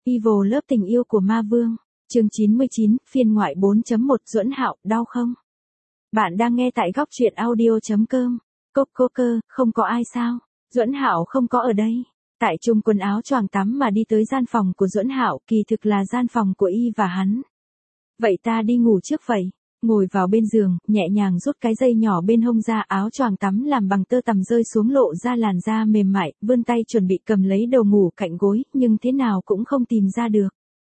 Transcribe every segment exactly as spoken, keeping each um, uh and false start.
Evil Love tình yêu của ma vương, chương chín mươi chín, phiên ngoại bốn chấm một Duẫn Hạo, đau không? Bạn đang nghe tại góc truyện audio chấm com. Cốc cô cơ, không có ai sao? Duẫn Hạo không có ở đây. Tại Trung quần áo choàng tắm mà đi tới gian phòng của Duẫn Hạo, kỳ thực là gian phòng của y và hắn. Vậy ta đi ngủ trước vậy. Ngồi vào bên giường, nhẹ nhàng rút cái dây nhỏ bên hông ra, áo choàng tắm làm bằng tơ tằm rơi xuống lộ ra làn da mềm mại, vươn tay chuẩn bị cầm lấy đầu ngủ cạnh gối, nhưng thế nào cũng không tìm ra được.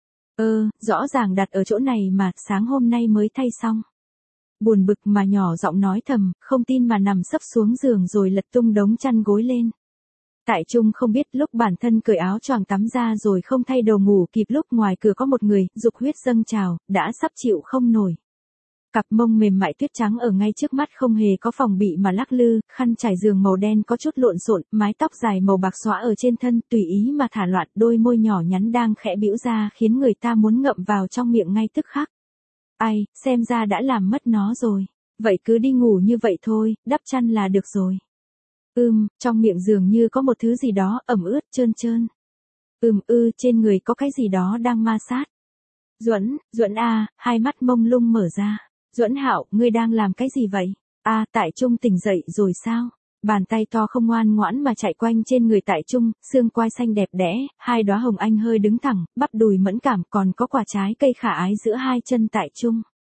Ơ, rõ ràng đặt ở chỗ này mà, sáng hôm nay mới thay xong. Buồn bực mà nhỏ giọng nói thầm, không tin mà nằm sấp xuống giường rồi lật tung đống chăn gối lên. Tại Trung không biết lúc bản thân cởi áo choàng tắm ra rồi không thay đồ ngủ kịp, lúc ngoài cửa có một người, dục huyết dâng trào, đã sắp chịu không nổi. Cặp mông mềm mại tuyết trắng ở ngay trước mắt không hề có phòng bị mà lắc lư, khăn trải giường màu đen có chút lộn xộn, mái tóc dài màu bạc xõa ở trên thân tùy ý mà thả loạn, đôi môi nhỏ nhắn đang khẽ bĩu ra khiến người ta muốn ngậm vào trong miệng ngay tức khắc. Ai, xem ra đã làm mất nó rồi. Vậy cứ đi ngủ như vậy thôi, đắp chăn là được rồi. Ừm, trong miệng dường như có một thứ gì đó ẩm ướt trơn trơn. Ừm ư, trên người có cái gì đó đang ma sát. Duẫn, Duẫn a, hai mắt mông lung mở ra. Duẫn Hạo, ngươi đang làm cái gì vậy? A, à, Tại Trung tỉnh dậy rồi sao? Bàn tay to không ngoan ngoãn mà chạy quanh trên người Tại Trung, xương quai xanh đẹp đẽ, hai đóa hồng anh hơi đứng thẳng, bắp đùi mẫn cảm, còn có quả trái cây khả ái giữa hai chân Tại Trung.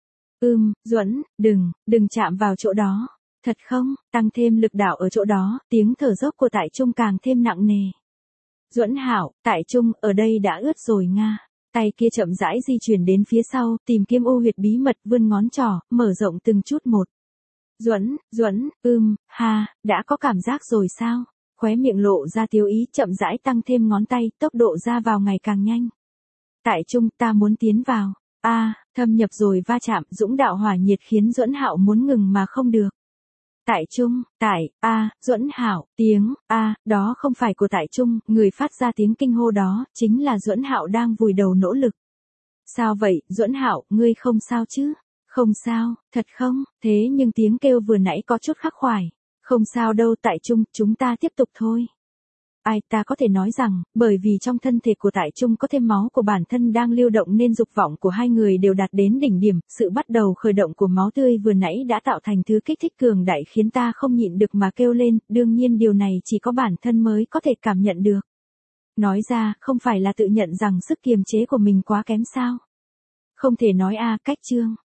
Ừm, Duẫn, đừng, đừng chạm vào chỗ đó. Thật không? Tăng thêm lực đạo ở chỗ đó, tiếng thở dốc của Tại Trung càng thêm nặng nề. Duẫn Hạo, Tại Trung, ở đây đã ướt rồi nga. Tay kia chậm rãi di chuyển đến phía sau, tìm kiếm ô huyệt bí mật, vươn ngón trỏ, mở rộng từng chút một. Duẫn, Duẫn, ưm, ha, đã có cảm giác rồi sao? Khóe miệng lộ ra tiếu ý, chậm rãi tăng thêm ngón tay, tốc độ ra vào ngày càng nhanh. Tại Trung, ta muốn tiến vào. A, à, thâm nhập rồi va chạm, dũng đạo hỏa nhiệt khiến Duẫn Hạo muốn ngừng mà không được. Tại Trung, tại, a, à, Duẫn Hạo, tiếng, a, à, đó không phải của Tại Trung, người phát ra tiếng kinh hô đó, chính là Duẫn Hạo đang vùi đầu nỗ lực. Sao vậy, Duẫn Hạo, ngươi không sao chứ? Không sao, thật không? Thế nhưng tiếng kêu vừa nãy có chút khắc khoải. Không sao đâu Tại Trung, chúng ta tiếp tục thôi. Ai, ta có thể nói rằng, bởi vì trong thân thể của Tại Trung có thêm máu của bản thân đang lưu động nên dục vọng của hai người đều đạt đến đỉnh điểm, sự bắt đầu khởi động của máu tươi vừa nãy đã tạo thành thứ kích thích cường đại khiến ta không nhịn được mà kêu lên, đương nhiên điều này chỉ có bản thân mới có thể cảm nhận được. Nói ra, không phải là tự nhận rằng sức kiềm chế của mình quá kém sao? Không thể nói a, cách chương.